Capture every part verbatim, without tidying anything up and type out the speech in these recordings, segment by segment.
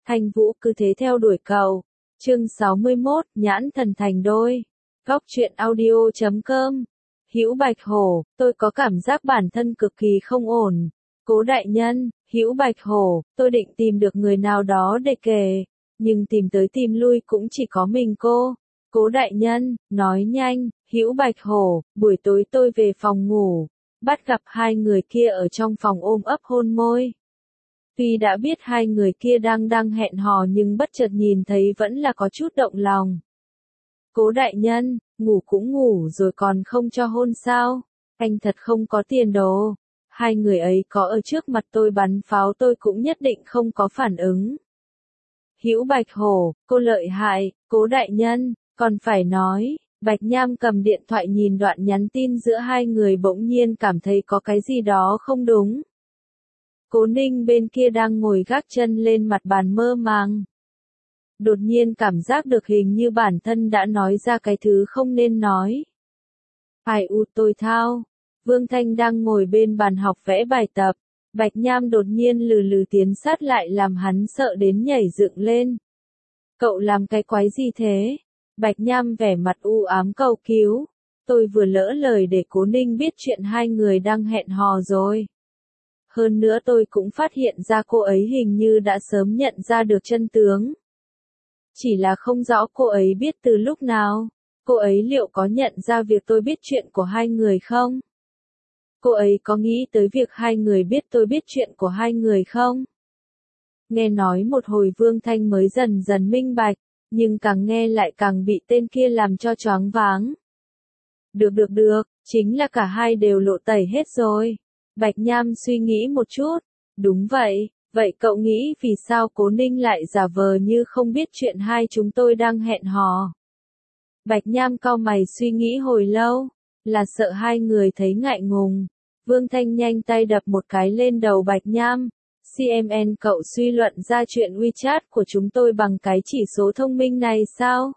Thanh Vũ cứ thế theo đuổi cậu. Chương sáu mươi mốt, nhãn thần thành đôi. Góc truyện audio chấm com. Hữu Bạch Hổ, tôi có cảm giác bản thân cực kỳ không ổn. Cố đại nhân, Hữu Bạch Hổ, tôi định tìm được người nào đó để kể, nhưng tìm tới tìm lui cũng chỉ có mình cô. Cố đại nhân, nói nhanh, Hữu Bạch Hổ, buổi tối tôi về phòng ngủ, bắt gặp hai người kia ở trong phòng ôm ấp hôn môi. Tuy đã biết hai người kia đang đang hẹn hò nhưng bất chợt nhìn thấy vẫn là có chút động lòng. Cố đại nhân, ngủ cũng ngủ rồi còn không cho hôn sao? Anh thật không có tiền đồ. Hai người ấy có ở trước mặt tôi bắn pháo tôi cũng nhất định không có phản ứng. Hữu Bạch Hổ, cô lợi hại, cố đại nhân, còn phải nói. Bạch Nham cầm điện thoại nhìn đoạn nhắn tin giữa hai người bỗng nhiên cảm thấy có cái gì đó không đúng. Cố Ninh bên kia đang ngồi gác chân lên mặt bàn mơ màng. Đột nhiên cảm giác được hình như bản thân đã nói ra cái thứ không nên nói. Ai u tôi thao. Vương Thanh đang ngồi bên bàn học vẽ bài tập. Bạch Nham đột nhiên lừ lừ tiến sát lại làm hắn sợ đến nhảy dựng lên. Cậu làm cái quái gì thế? Bạch Nham vẻ mặt u ám cầu cứu. Tôi vừa lỡ lời để Cố Ninh biết chuyện hai người đang hẹn hò rồi. Hơn nữa tôi cũng phát hiện ra cô ấy hình như đã sớm nhận ra được chân tướng. Chỉ là không rõ cô ấy biết từ lúc nào. Cô ấy liệu có nhận ra việc tôi biết chuyện của hai người không? Cô ấy có nghĩ tới việc hai người biết tôi biết chuyện của hai người không? Nghe nói một hồi Vương Thanh mới dần dần minh bạch, nhưng càng nghe lại càng bị tên kia làm cho choáng váng. Được được được, chính là cả hai đều lộ tẩy hết rồi. Bạch Nham suy nghĩ một chút. Đúng vậy, vậy cậu nghĩ vì sao Cố Ninh lại giả vờ như không biết chuyện hai chúng tôi đang hẹn hò? Bạch Nham cau mày suy nghĩ hồi lâu, là sợ hai người thấy ngại ngùng. Vương Thanh nhanh tay đập một cái lên đầu Bạch Nham. xê em en cậu suy luận ra chuyện WeChat của chúng tôi bằng cái chỉ số thông minh này sao?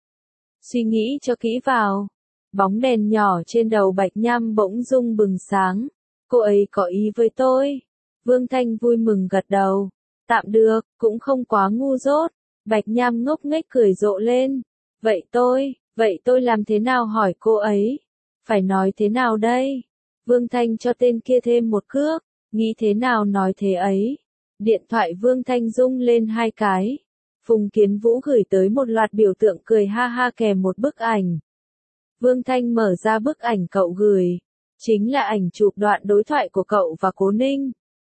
Suy nghĩ cho kỹ vào. Bóng đèn nhỏ trên đầu Bạch Nham bỗng rung bừng sáng. Cô ấy có ý với tôi. Vương Thanh vui mừng gật đầu. Tạm được, cũng không quá ngu dốt. Bạch Nham ngốc nghếch cười rộ lên. Vậy tôi, vậy tôi làm thế nào hỏi cô ấy? Phải nói thế nào đây? Vương Thanh cho tên kia thêm một cước. Nghĩ thế nào nói thế ấy? Điện thoại Vương Thanh rung lên hai cái. Phùng Kiến Vũ gửi tới một loạt biểu tượng cười ha ha kèm một bức ảnh. Vương Thanh mở ra bức ảnh cậu gửi. Chính là ảnh chụp đoạn đối thoại của cậu và Cố Ninh.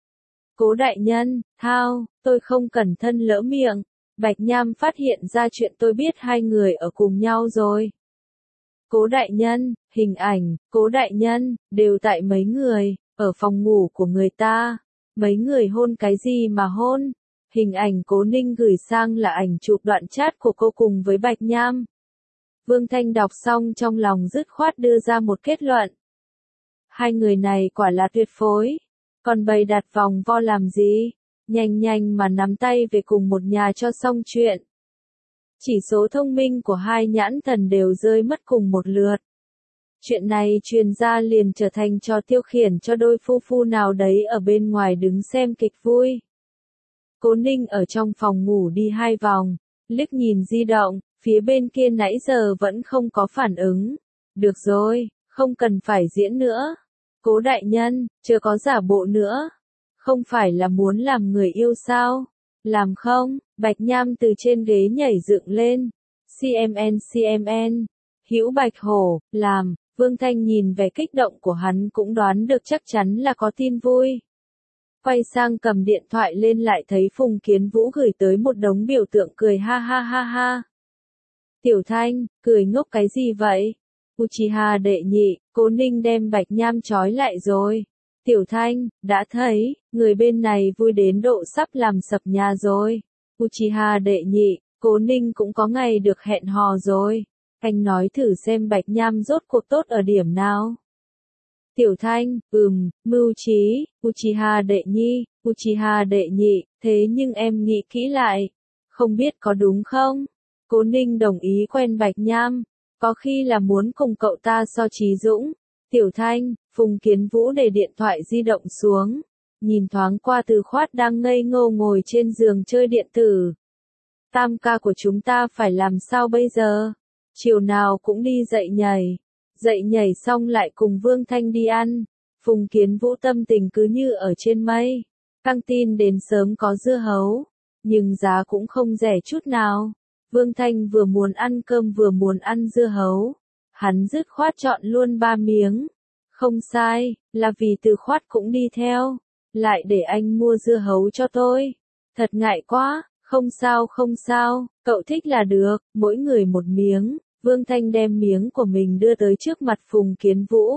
Cố đại nhân, thao, tôi không cẩn thận lỡ miệng. Bạch Nham phát hiện ra chuyện tôi biết hai người ở cùng nhau rồi. Cố đại nhân, hình ảnh, Cố đại nhân, đều tại mấy người, ở phòng ngủ của người ta. Mấy người hôn cái gì mà hôn? Hình ảnh Cố Ninh gửi sang là ảnh chụp đoạn chat của cô cùng với Bạch Nham. Vương Thanh đọc xong trong lòng dứt khoát đưa ra một kết luận. Hai người này quả là tuyệt phối. Còn bày đặt vòng vo làm gì? Nhanh nhanh mà nắm tay về cùng một nhà cho xong chuyện. Chỉ số thông minh của hai nhãn thần đều rơi mất cùng một lượt. Chuyện này truyền ra liền trở thành trò tiêu khiển cho đôi phu phu nào đấy ở bên ngoài đứng xem kịch vui. Cố Ninh ở trong phòng ngủ đi hai vòng, liếc nhìn di động, phía bên kia nãy giờ vẫn không có phản ứng. Được rồi, không cần phải diễn nữa. Cố đại nhân, chưa có giả bộ nữa. Không phải là muốn làm người yêu sao? Làm không? Bạch Nham từ trên ghế nhảy dựng lên. xê em en xê em en. Hữu Bạch Hổ, làm. Vương Thanh nhìn vẻ kích động của hắn cũng đoán được chắc chắn là có tin vui. Quay sang cầm điện thoại lên lại thấy Phùng Kiến Vũ gửi tới một đống biểu tượng cười ha ha ha ha. Tiểu Thanh, cười ngốc cái gì vậy? Uchiha đệ nhị, Cố Ninh đem Bạch Nham trói lại rồi. Tiểu Thanh, đã thấy, người bên này vui đến độ sắp làm sập nhà rồi. Uchiha đệ nhị, Cố Ninh cũng có ngày được hẹn hò rồi. Anh nói thử xem Bạch Nham rốt cuộc tốt ở điểm nào. Tiểu Thanh, ừm, mưu trí, Uchiha đệ nhi, Uchiha đệ nhị, thế nhưng em nghĩ kỹ lại. Không biết có đúng không? Cố Ninh đồng ý quen Bạch Nham. Có khi là muốn cùng cậu ta so trí dũng. Tiểu Thanh, Phùng Kiến Vũ để điện thoại di động xuống. nhìn thoáng qua Từ Khoát đang ngây ngô ngồi trên giường chơi điện tử. Tam ca của chúng ta phải làm sao bây giờ? Chiều nào cũng đi dậy nhảy. Dậy nhảy xong lại cùng Vương Thanh đi ăn. Phùng Kiến Vũ tâm tình cứ như ở trên mây. Căng tin đến sớm có dưa hấu. Nhưng giá cũng không rẻ chút nào. Vương Thanh vừa muốn ăn cơm vừa muốn ăn dưa hấu. Hắn dứt khoát chọn luôn ba miếng. Không sai, là vì Từ Khoát cũng đi theo. Lại để anh mua dưa hấu cho tôi. Thật ngại quá, không sao không sao, cậu thích là được, mỗi người một miếng. Vương Thanh đem miếng của mình đưa tới trước mặt Phùng Kiến Vũ.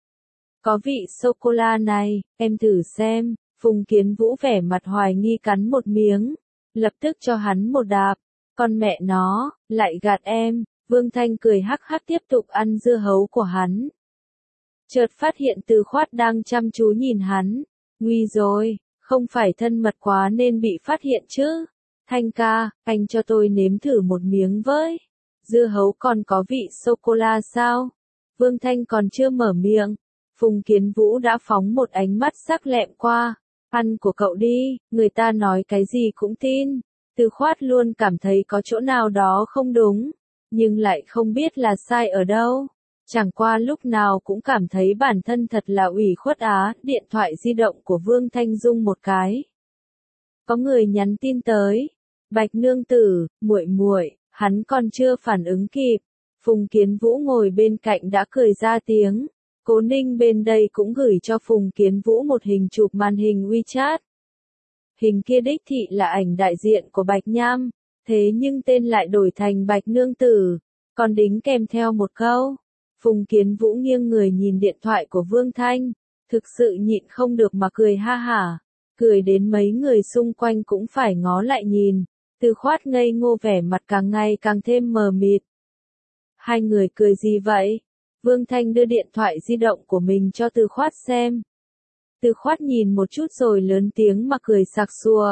Có vị sô-cô-la này, em thử xem. Phùng Kiến Vũ vẻ mặt hoài nghi cắn một miếng. Lập tức cho hắn một đạp. Con mẹ nó, lại gạt em. Vương Thanh cười hắc hắc tiếp tục ăn dưa hấu của hắn. Chợt phát hiện Từ Khoát đang chăm chú nhìn hắn. Nguy rồi, không phải thân mật quá nên bị phát hiện chứ. Thanh ca, anh cho tôi nếm thử một miếng với. Dưa hấu còn có vị sô-cô-la sao? Vương Thanh còn chưa mở miệng. Phùng Kiến Vũ đã phóng một ánh mắt sắc lẹm qua. Ăn của cậu đi, người ta nói cái gì cũng tin. Từ Khoát luôn cảm thấy có chỗ nào đó không đúng. Nhưng lại không biết là sai ở đâu. Chẳng qua lúc nào cũng cảm thấy bản thân thật là ủy khuất á. Điện thoại di động của Vương Thanh rung một cái. Có người nhắn tin tới. Bạch nương tử, muội muội, hắn còn chưa phản ứng kịp. Phùng Kiến Vũ ngồi bên cạnh đã cười ra tiếng. Cố Ninh bên đây cũng gửi cho Phùng Kiến Vũ một hình chụp màn hình WeChat. Hình kia đích thị là ảnh đại diện của Bạch Nham, thế nhưng tên lại đổi thành Bạch nương tử, còn đính kèm theo một câu. Phùng Kiến Vũ nghiêng người nhìn điện thoại của Vương Thanh, thực sự nhịn không được mà cười ha hả, cười đến mấy người xung quanh cũng phải ngó lại nhìn. Từ Khoát ngây ngô vẻ mặt càng ngày càng thêm mờ mịt. Hai người cười gì vậy? Vương Thanh đưa điện thoại di động của mình cho Từ Khoát xem. Từ Khoát nhìn một chút rồi lớn tiếng mà cười sặc sụa.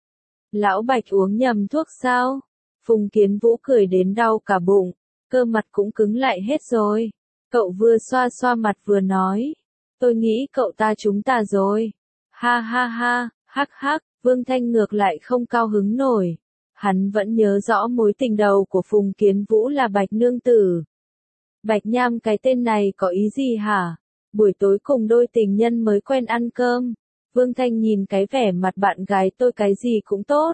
Lão Bạch uống nhầm thuốc sao? Phùng Kiến Vũ cười đến đau cả bụng, cơ mặt cũng cứng lại hết rồi. Cậu vừa xoa xoa mặt vừa nói. Tôi nghĩ cậu ta chúng ta rồi. Ha ha ha, hắc hắc, Vương Thanh ngược lại không cao hứng nổi. Hắn vẫn nhớ rõ mối tình đầu của Phùng Kiến Vũ là Bạch nương tử. Bạch Nham cái tên này có ý gì hả? Buổi tối cùng đôi tình nhân mới quen ăn cơm. Vương Thanh nhìn cái vẻ mặt bạn gái tôi cái gì cũng tốt.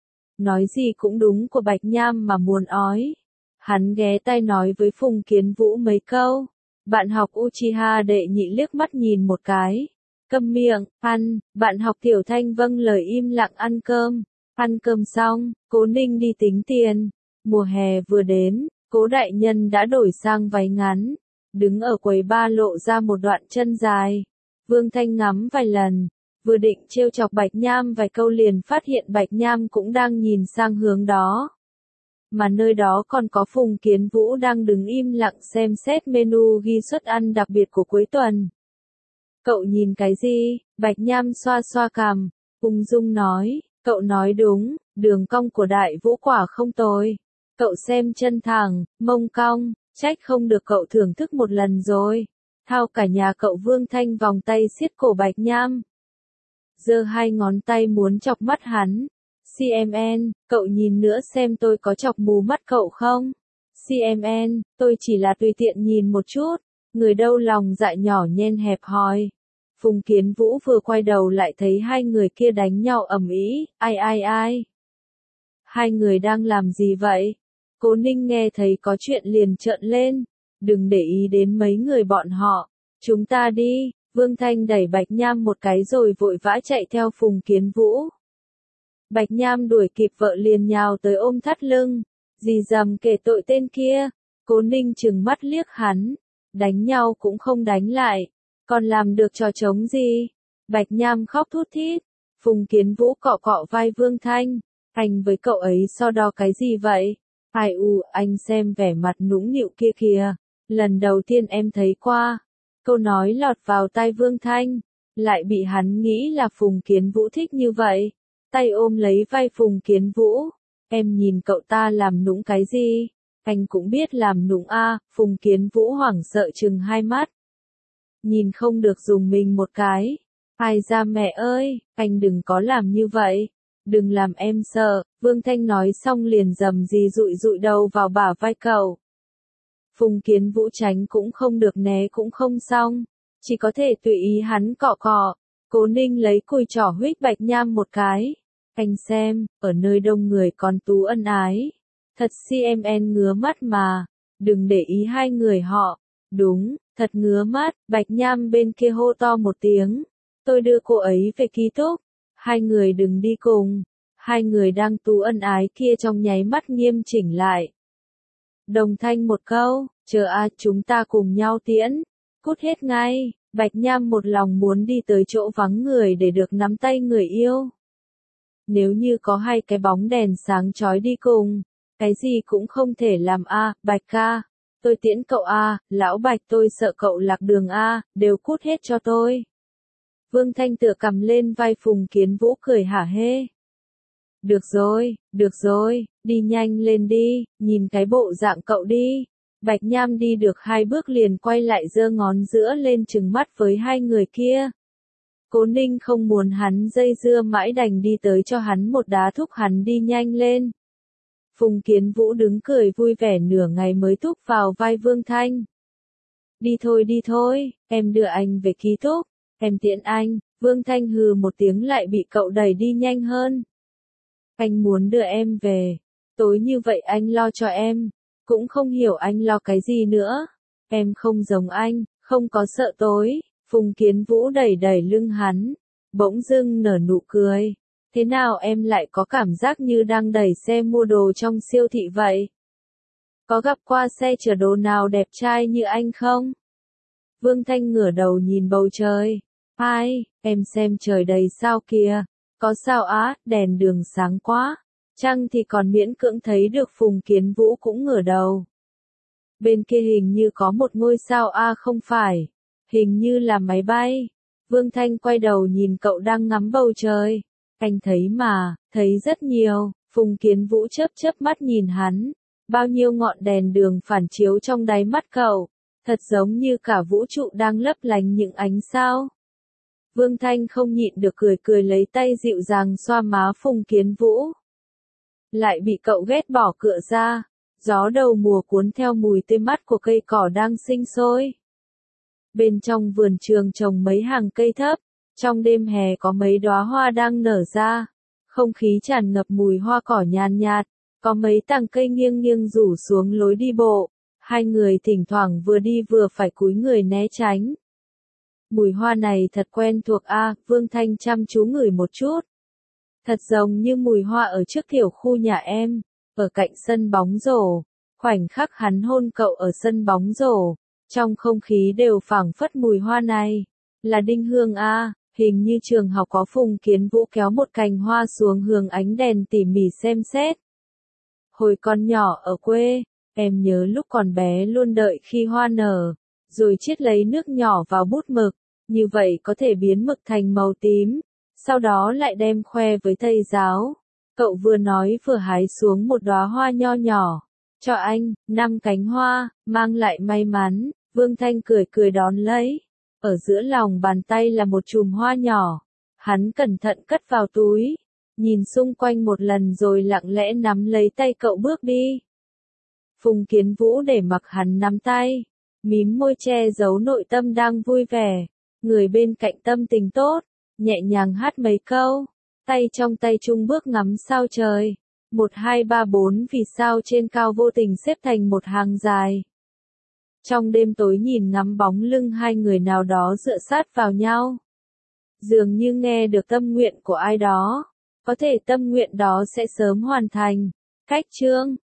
Nói gì cũng đúng của Bạch Nham mà muốn ói. Hắn ghé tai nói với Phùng Kiến Vũ mấy câu. Bạn học Uchiha đệ nhị liếc mắt nhìn một cái. Câm miệng, ăn, bạn học Tiểu Thanh vâng lời im lặng ăn cơm. Ăn cơm xong, Cố Ninh đi tính tiền. Mùa hè vừa đến, Cố đại nhân đã đổi sang váy ngắn. Đứng ở quầy ba lộ ra một đoạn chân dài. Vương Thanh ngắm vài lần. Vừa định trêu chọc Bạch Nham vài câu liền phát hiện Bạch Nham cũng đang nhìn sang hướng đó. Mà nơi đó còn có Phùng Kiến Vũ đang đứng im lặng xem xét menu ghi suất ăn đặc biệt của cuối tuần. Cậu nhìn cái gì? Bạch Nham xoa xoa cằm, ung dung nói, cậu nói đúng, đường cong của Đại Vũ quả không tồi. Cậu xem chân thẳng, mông cong, trách không được cậu thưởng thức một lần rồi. Thao cả nhà cậu. Vương Thanh vòng tay siết cổ Bạch Nham. Giơ hai ngón tay muốn chọc mắt hắn. xê em en, cậu nhìn nữa xem tôi có chọc mù mắt cậu không? xê em en, tôi chỉ là tùy tiện nhìn một chút. Người đâu lòng dạ nhỏ nhen hẹp hòi. Phùng Kiến Vũ vừa quay đầu lại thấy hai người kia đánh nhau ầm ĩ, ai ai ai. Hai người đang làm gì vậy? Cố Ninh nghe thấy có chuyện liền trợn lên. Đừng để ý đến mấy người bọn họ. Chúng ta đi. Vương Thanh đẩy Bạch Nham một cái rồi vội vã chạy theo Phùng Kiến Vũ. Bạch Nham đuổi kịp vợ liền nhào tới ôm thắt lưng. Dì dầm kể tội tên kia. Cố Ninh trừng mắt liếc hắn. Đánh nhau cũng không đánh lại. Còn làm được trò trống gì? Bạch Nham khóc thút thít. Phùng Kiến Vũ cọ cọ vai Vương Thanh. Anh với cậu ấy so đo cái gì vậy? Ai u, anh xem vẻ mặt nũng nịu kia kìa. Lần đầu tiên em thấy qua. Câu nói lọt vào tai Vương Thanh. Lại bị hắn nghĩ là Phùng Kiến Vũ thích như vậy. Tay ôm lấy vai Phùng Kiến Vũ. Em nhìn cậu ta làm nũng cái gì? Anh cũng biết làm nũng a. À. Phùng Kiến Vũ hoảng sợ trừng hai mắt. Nhìn không được dùng mình một cái. Ai ra mẹ ơi, anh đừng có làm như vậy. Đừng làm em sợ, Vương Thanh nói xong liền rầm rì dụi dụi đầu vào bả vai cậu. Phùng Kiến Vũ tránh cũng không được né cũng không xong, chỉ có thể tùy ý hắn cọ cọ. Cố Ninh lấy cùi trỏ huých Bạch Nham một cái. Anh xem, ở nơi đông người còn tú ân ái. Thật xê em en ngứa mắt mà, đừng để ý hai người họ. Đúng, thật ngứa mắt, Bạch Nham bên kia hô to một tiếng. Tôi đưa cô ấy về ký túc. Hai người đừng đi cùng. Hai người đang tú ân ái kia trong nháy mắt nghiêm chỉnh lại. Đồng thanh một câu, chờ a chúng ta cùng nhau tiễn. Cút hết ngay, Bạch Nham một lòng muốn đi tới chỗ vắng người để được nắm tay người yêu. Nếu như có hai cái bóng đèn sáng chói đi cùng, cái gì cũng không thể làm a, Bạch ca. Tôi tiễn cậu a, lão Bạch tôi sợ cậu lạc đường a, đều cút hết cho tôi. Vương Thanh tựa cầm lên vai Phùng Kiến Vũ cười hả hê. Được rồi, được rồi, đi nhanh lên đi, nhìn cái bộ dạng cậu đi. Bạch Nham đi được hai bước liền quay lại giơ ngón giữa lên trừng mắt với hai người kia. Cố Ninh không muốn hắn dây dưa mãi đành đi tới cho hắn một đá thúc hắn đi nhanh lên. Phùng Kiến Vũ đứng cười vui vẻ nửa ngày mới thúc vào vai Vương Thanh. Đi thôi đi thôi, em đưa anh về ký túc, em tiễn anh. Vương Thanh hừ một tiếng lại bị cậu đẩy đi nhanh hơn. Anh muốn đưa em về, tối như vậy anh lo cho em, cũng không hiểu anh lo cái gì nữa. Em không giống anh, không có sợ tối. Phùng Kiến Vũ đẩy đẩy lưng hắn, bỗng dưng nở nụ cười. Thế nào em lại có cảm giác như đang đẩy xe mua đồ trong siêu thị vậy? Có gặp qua xe chở đồ nào đẹp trai như anh không? Vương Thanh ngửa đầu nhìn bầu trời. Ai, em xem trời đầy sao kìa. Có sao á, đèn đường sáng quá. Trăng thì còn miễn cưỡng thấy được. Phùng Kiến Vũ cũng ngửa đầu. Bên kia hình như có một ngôi sao a không phải. Hình như là máy bay. Vương Thanh quay đầu nhìn cậu đang ngắm bầu trời. Anh thấy mà, thấy rất nhiều. Phùng Kiến Vũ chớp chớp mắt nhìn hắn. Bao nhiêu ngọn đèn đường phản chiếu trong đáy mắt cậu. Thật giống như cả vũ trụ đang lấp lánh những ánh sao. Vương Thanh không nhịn được cười cười lấy tay dịu dàng xoa má Phùng Kiến Vũ. Lại bị cậu ghét bỏ cựa ra. Gió đầu mùa cuốn theo mùi tê mát của cây cỏ đang sinh sôi. Bên trong vườn trường trồng mấy hàng cây thấp. Trong đêm hè có mấy đóa hoa đang nở ra. Không khí tràn ngập mùi hoa cỏ nhàn nhạt. Có mấy tàng cây nghiêng nghiêng rủ xuống lối đi bộ. Hai người thỉnh thoảng vừa đi vừa phải cúi người né tránh. Mùi hoa này thật quen thuộc a, Vương Thanh chăm chú ngửi một chút. Thật giống như mùi hoa ở trước tiểu khu nhà em, ở cạnh sân bóng rổ. Khoảnh khắc hắn hôn cậu ở sân bóng rổ, trong không khí đều phảng phất mùi hoa này. Là đinh hương a, hình như trường học có. Phùng Kiến Vũ kéo một cành hoa xuống hướng ánh đèn tỉ mỉ xem xét. Hồi còn nhỏ ở quê, em nhớ lúc còn bé luôn đợi khi hoa nở, rồi chiết lấy nước nhỏ vào bút mực, như vậy có thể biến mực thành màu tím, sau đó lại đem khoe với thầy giáo. Cậu vừa nói vừa hái xuống một đóa hoa nho nhỏ, cho anh, năm cánh hoa, mang lại may mắn. Vương Thanh cười cười đón lấy, ở giữa lòng bàn tay là một chùm hoa nhỏ, hắn cẩn thận cất vào túi, nhìn xung quanh một lần rồi lặng lẽ nắm lấy tay cậu bước đi. Phùng Kiến Vũ để mặc hắn nắm tay, mím môi che giấu nội tâm đang vui vẻ. Người bên cạnh tâm tình tốt, nhẹ nhàng hát mấy câu, tay trong tay chung bước ngắm sao trời. Một hai ba bốn vì sao trên cao vô tình xếp thành một hàng dài. Trong đêm tối nhìn ngắm bóng lưng hai người nào đó dựa sát vào nhau. Dường như nghe được tâm nguyện của ai đó, có thể tâm nguyện đó sẽ sớm hoàn thành. Cách chương